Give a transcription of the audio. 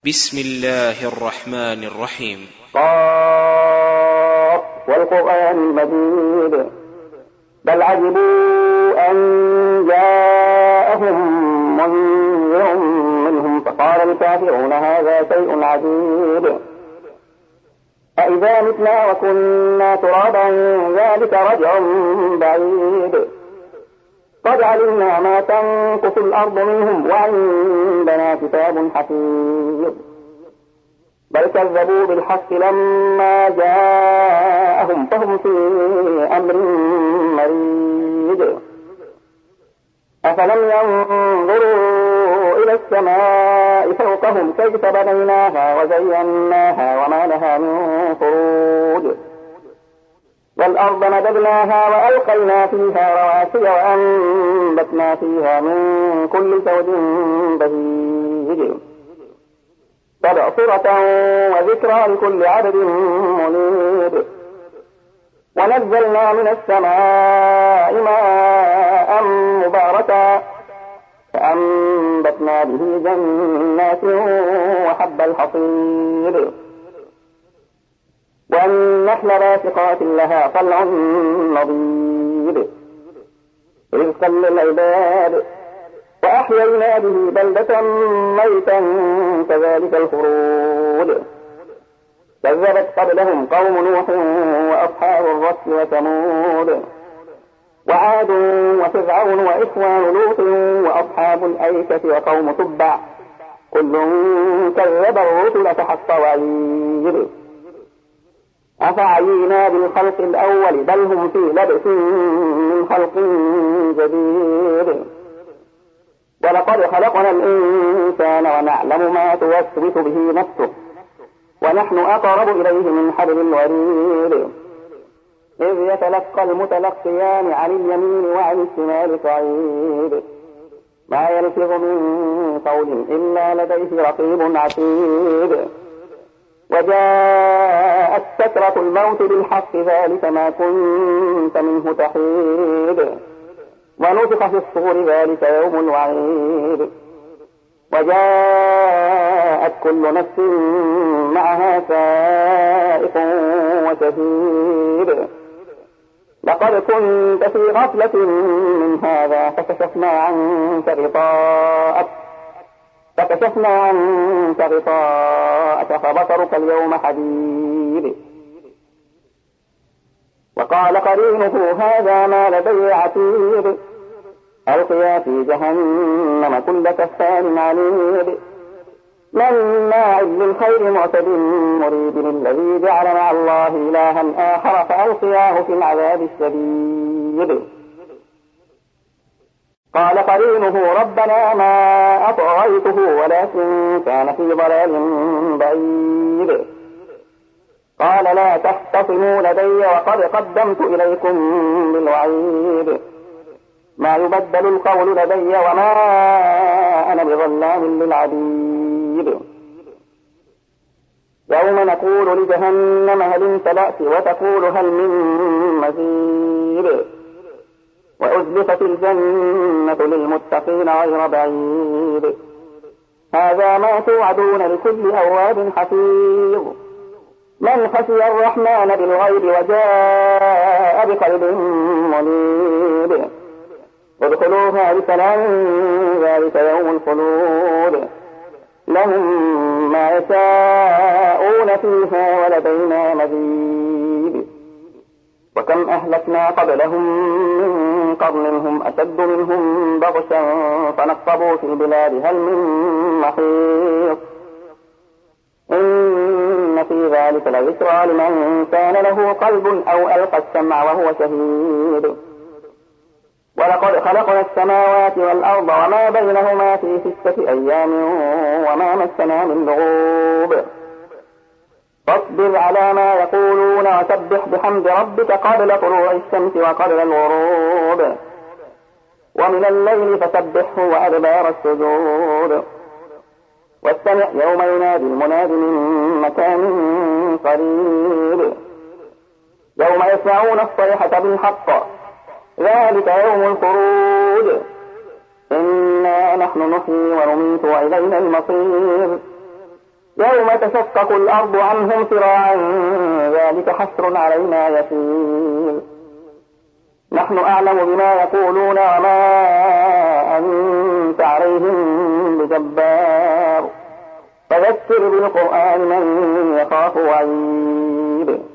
بسم الله الرحمن الرحيم. قاف والقرآن المجيد بل عجبوا أن جاءهم منذر منهم فقال الكافرون هذا شيء عجيب أإذا متنا وكنا ترابا ذلك رجع بعيد قد علمنا ما تنقص الأرض منهم وعندنا كتاب حفيظ بل كذبوا بالحق لما جاءهم فهم في أمر مريج أفلم ينظروا إلى السماء فوقهم كيف بنيناها وزيناها وما لها من فروج والأرض مددناها وألقينا فيها رواسي وأنبتنا فيها من كل زوج بهيج تبصرة وذكرى لكل عبد منيب ونزلنا من السماء ماء مباركا فأنبتنا به جنات وحب الحصيد والنخل باسقات لها طلع نضيد رزقا للعباد وأحيينا به بلدة ميتا كذلك الخروج كذبت قبلهم قوم نوح وأصحاب الرس وثمود وعاد وفرعون وإخوان لوط وأصحاب الأيكة وقوم تبع كل كذب الرسل فحق وعيد أفعينا بالخلق الأول بل هم في لبس من خلق جديد ولقد خلقنا الإنسان ونعلم ما توسوس به نفسه ونحن أقرب إليه من حبل الوريد إذ يتلقى المتلقيان عن اليمين وعن الشمال قعيد ما يلفظ من قول إلا لديه رقيب عتيد وجاءت سكرة الموت بالحق ذلك ما كنت منه تحيد ونفخ في الصور ذلك يوم الوعيد وجاءت كل نفس معها سائق وشهيد لقد كنت في غفلة من هذا فكشفنا عنك غطاءك فبصرك اليوم حديد وقال قرينه هذا ما لدي عتيد ألقيا في جهنم كل كفار عنيد مناع للخير معتد مريب الذي جعل مع الله إلها آخر فألقياه في العذاب الشديد قال قرينه ربنا ما أطغيته ولكن كان في ضلال بعيد قال لا تختصموا لدي وقد قدمت إليكم بالوعيد ما يبدل القول لدي وما أنا بظلام للعبيد يوم نقول لجهنم هل امتلأت وتقول هل من مزيد وأزلفت الجنة للمتقين غير بعيد هذا ما توعدون لكل أواب حفيظ من خشي الرحمن بالغيب وجاء بقلب منيب ادخلوها بسلام ذلك يوم الخلود لهم ما يشاءون فيها ولدينا مزيد وكم أهلكنا قبلهم من قرن هم أشد منهم بطشا فنقبوا في البلاد هل من محيط إن في ذلك لذكرى لمن كان له قلب أو ألقى السمع وهو شهيد ولقد خلقنا السماوات والأرض وما بينهما في 6 أيام وما مسنا من لغوب فاصبر على ما يقولون وسبح بحمد ربك قبل طلوع الشمس وقبل الغروب ومن الليل فسبحه وأدبار السجود واستمع يوم ينادي المناد من مكان قريب يوم يسمعون الصيحة بالحق ذلك يوم الخروج إنا نحن نحيي ونميت وإلينا المصير يوم تشقق الأرض عنهم سراعا ذلك حشر علينا يسير نحن أعلم بما يقولون وما أنت عليهم بجبار فذكر بالقرآن من يخاف وعيد